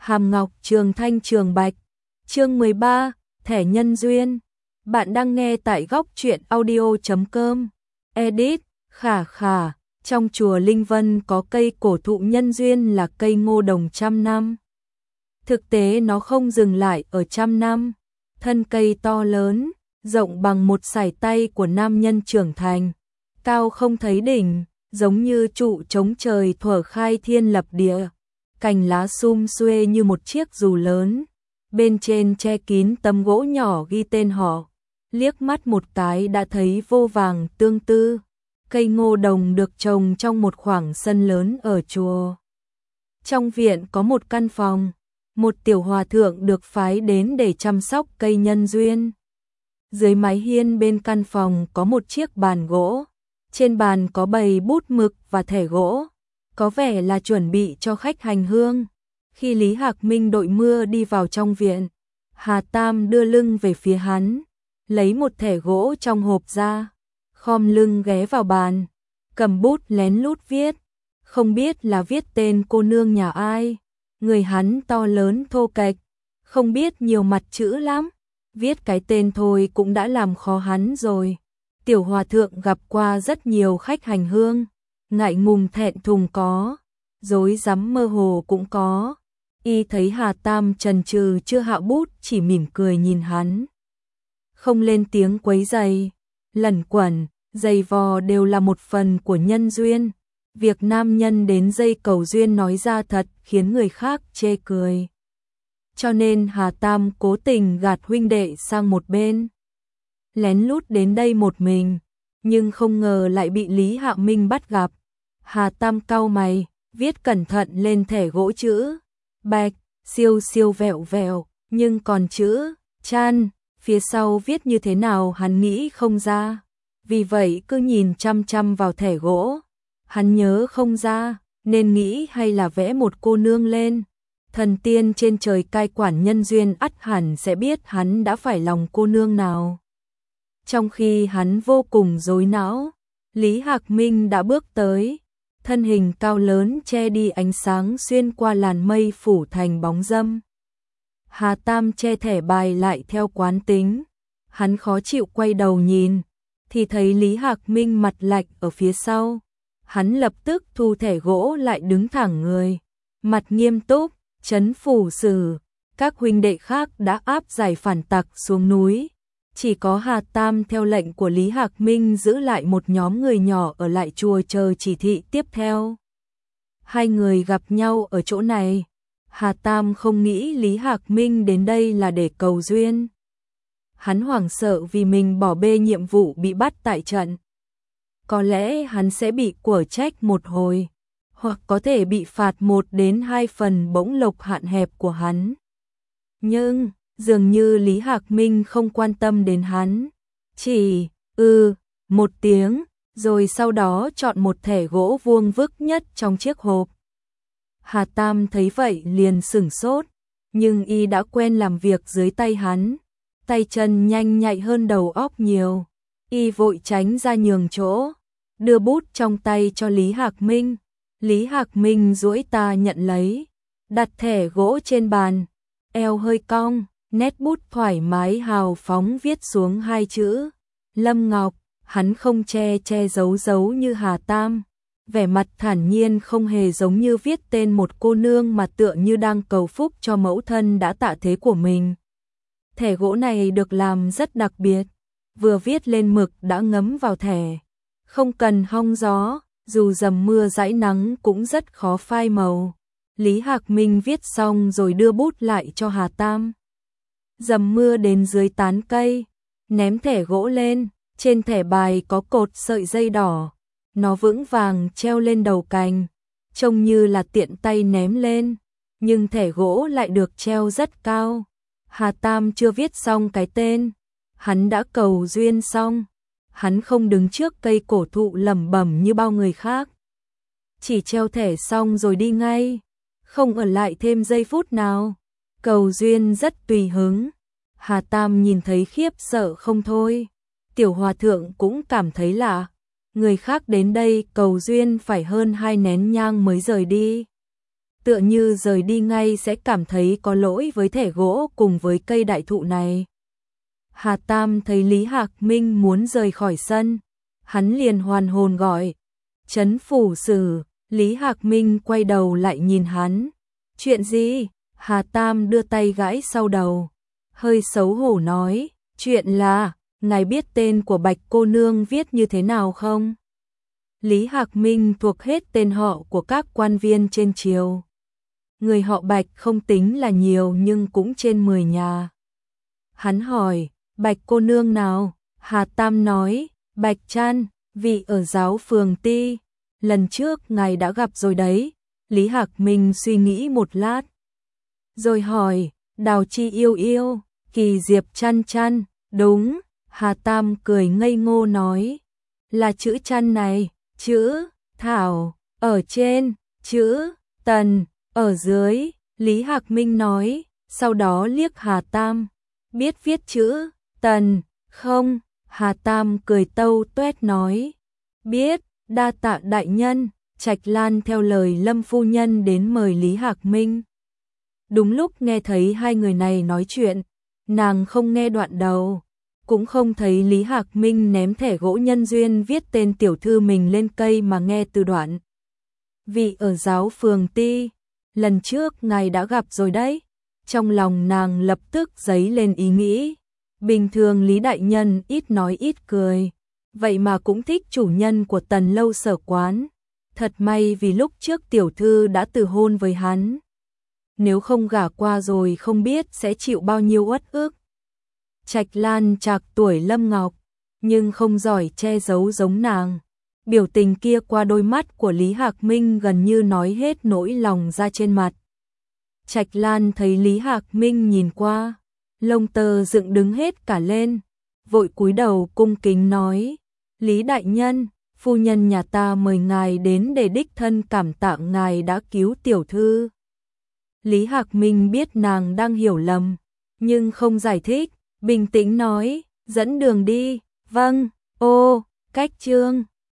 Hàm Ngọc Trường Thanh Trường Bạch. Chương 13, thẻ nhân duyên. Bạn đang nghe tại góc truyện audio.com. Edit, khả khả, trong chùa Linh Vân có cây cổ thụ nhân duyên là cây ngô đồng trăm năm. Thực tế nó không dừng lại ở trăm năm, thân cây to lớn, rộng bằng một sải tay của nam nhân trưởng thành, cao không thấy đỉnh, giống như trụ chống trời thuở khai thiên lập địa. Cành lá sum xuê như một chiếc dù lớn, bên trên che kín tấm gỗ nhỏ ghi tên họ, liếc mắt một cái đã thấy vô vàng tương tư. Cây ngô đồng được trồng trong một khoảng sân lớn ở chùa. Trong viện có một căn phòng, một tiểu hòa thượng được phái đến để chăm sóc cây nhân duyên. Dưới mái hiên bên căn phòng có một chiếc bàn gỗ, trên bàn có bày bút mực và thẻ gỗ, có vẻ là chuẩn bị cho khách hành hương. Khi Lý Hạc Minh đội mưa đi vào trong viện, Hà Tam đưa lưng về phía hắn, lấy một thẻ gỗ trong hộp ra, khom lưng ghé vào bàn, cầm bút lén lút viết, không biết là viết tên cô nương nhà ai. Người hắn to lớn thô kệch, không biết nhiều mặt chữ lắm, viết cái tên thôi cũng đã làm khó hắn rồi. Tiểu hòa thượng gặp qua rất nhiều khách hành hương, ngại ngùng thẹn thùng có, rối rắm mơ hồ cũng có. Y thấy Hà Tam chần chừ chưa hạ bút, chỉ mỉm cười nhìn hắn, không lên tiếng quấy rầy. Lẩn quẩn, giày vò đều là một phần của nhân duyên. Việc nam nhân đến dây cầu duyên nói ra thật khiến người khác chê cười. Cho nên Hà Tam cố tình gạt huynh đệ sang một bên, lén lút đến đây một mình, nhưng không ngờ lại bị Lý Hạ Minh bắt gặp. Hà Tam cau mày, viết cẩn thận lên thẻ gỗ chữ Bạch, siêu siêu vẹo vẹo, nhưng còn chữ Chan phía sau viết như thế nào hắn nghĩ không ra, vì vậy cứ nhìn chăm chăm vào thẻ gỗ. Hắn nhớ không ra, nên nghĩ hay là vẽ một cô nương lên. Thần tiên trên trời cai quản nhân duyên ắt hẳn sẽ biết hắn đã phải lòng cô nương nào. Trong khi hắn vô cùng rối não, Lý Hạc Minh đã bước tới, thân hình cao lớn che đi ánh sáng xuyên qua làn mây phủ thành bóng râm. Hà Tam che thẻ bài lại theo quán tính, hắn khó chịu quay đầu nhìn, thì thấy Lý Hạc Minh mặt lạnh ở phía sau. Hắn lập tức thu thẻ gỗ lại, đứng thẳng người, mặt nghiêm túc, trấn phủ xử. Các huynh đệ khác đã áp giải phản tặc xuống núi, chỉ có Hà Tam theo lệnh của Lý Hạc Minh giữ lại một nhóm người nhỏ ở lại chùa chờ chỉ thị tiếp theo. Hai người gặp nhau ở chỗ này, Hà Tam không nghĩ Lý Hạc Minh đến đây là để cầu duyên. Hắn hoảng sợ vì mình bỏ bê nhiệm vụ bị bắt tại trận. Có lẽ hắn sẽ bị quở trách một hồi, hoặc có thể bị phạt 1 đến 2 phần bổng lộc hạn hẹp của hắn. Nhưng, dường như Lý Hạc Minh không quan tâm đến hắn, chỉ một tiếng, rồi sau đó chọn một thẻ gỗ vuông vức nhất trong chiếc hộp. Hà Tam thấy vậy liền sửng sốt, nhưng y đã quen làm việc dưới tay hắn, tay chân nhanh nhạy hơn đầu óc nhiều. Y vội tránh ra nhường chỗ, đưa bút trong tay cho Lý Hạc Minh. Lý Hạc Minh duỗi ta nhận lấy, đặt thẻ gỗ trên bàn, eo hơi cong, nét bút thoải mái hào phóng viết xuống 2 chữ Lâm Ngọc. Hắn không che giấu như Hà Tam, vẻ mặt thản nhiên, không hề giống như viết tên một cô nương mà tựa như đang cầu phúc cho mẫu thân đã tạ thế của mình. Thẻ gỗ này được làm rất đặc biệt, vừa viết lên mực đã ngấm vào thẻ, không cần hong gió, dù dầm mưa dãi nắng cũng rất khó phai màu. Lý Hạc Minh viết xong rồi đưa bút lại cho Hà Tam. Dầm mưa đến dưới tán cây, ném thẻ gỗ lên, trên thẻ bài có cột sợi dây đỏ, nó vững vàng treo lên đầu cành, trông như là tiện tay ném lên, nhưng thẻ gỗ lại được treo rất cao. Hà Tam chưa viết xong cái tên, hắn đã cầu duyên xong. Hắn không đứng trước cây cổ thụ lẩm bẩm như bao người khác, chỉ treo thẻ xong rồi đi ngay, không ở lại thêm giây phút nào. Cầu duyên rất tùy hứng. Hà Tam nhìn thấy khiếp sợ không thôi. Tiểu hòa thượng cũng cảm thấy lạ, người khác đến đây cầu duyên phải hơn 2 nén nhang mới rời đi. tựa như rời đi ngay sẽ cảm thấy có lỗi với thẻ gỗ cùng với cây đại thụ này. Hà Tam thấy Lý Hạc Minh muốn rời khỏi sân, hắn liền hoàn hồn gọi, Trấn phủ sử. Lý Hạc Minh quay đầu lại nhìn hắn, chuyện gì? Hà Tam đưa tay gãi sau đầu, hơi xấu hổ nói, chuyện là, ngài biết tên của Bạch cô nương viết như thế nào không? Lý Hạc Minh thuộc hết tên họ của các quan viên trên triều. Người họ Bạch không tính là nhiều nhưng cũng trên 10 nhà. Hắn hỏi, Bạch cô nương nào? Hà Tam nói, Bạch Trăn, vị ở giáo phường Ti. Lần trước ngài đã gặp rồi đấy. Lý Hạc Minh suy nghĩ một lát, rồi hỏi, Đào Chi yêu yêu, Kỳ Diệp Chăn Chăn, đúng. Hà Tam cười ngây ngô nói, là chữ Chăn này, chữ Thảo ở trên, chữ Tần ở dưới. Lý Hạc Minh nói, sau đó liếc Hà Tam, biết viết chữ Tần không? Hà Tam cười tâu tuét nói, biết, đa tạ đại nhân. Trạch Lan theo lời Lâm phu nhân đến mời Lý Hạc Minh. Đúng lúc nghe thấy hai người này nói chuyện, nàng không nghe đoạn đầu, cũng không thấy Lý Hạc Minh ném thẻ gỗ nhân duyên viết tên tiểu thư mình lên cây mà nghe từ đoạn. Vị ở giáo phường Ti, lần trước ngài đã gặp rồi đấy. Trong lòng nàng lập tức dấy lên ý nghĩ, bình thường Lý đại nhân ít nói ít cười, vậy mà cũng thích chủ nhân của Tần lâu sở quán. Thật may vì lúc trước tiểu thư đã từ hôn với hắn. Nếu không gả qua rồi không biết sẽ chịu bao nhiêu uất ức. Trạch Lan trạc tuổi Lâm Ngọc, nhưng không giỏi che giấu giống nàng. Biểu tình kia qua đôi mắt của Lý Hạc Minh gần như nói hết nỗi lòng ra trên mặt. Trạch Lan thấy Lý Hạc Minh nhìn qua, lông tơ dựng đứng hết cả lên, vội cúi đầu cung kính nói, Lý đại nhân, phu nhân nhà ta mời ngài đến để đích thân cảm tạ ngài đã cứu tiểu thư. Lý Hạc Minh biết nàng đang hiểu lầm, nhưng không giải thích, bình tĩnh nói, dẫn đường đi. Vâng. Ô, cách chương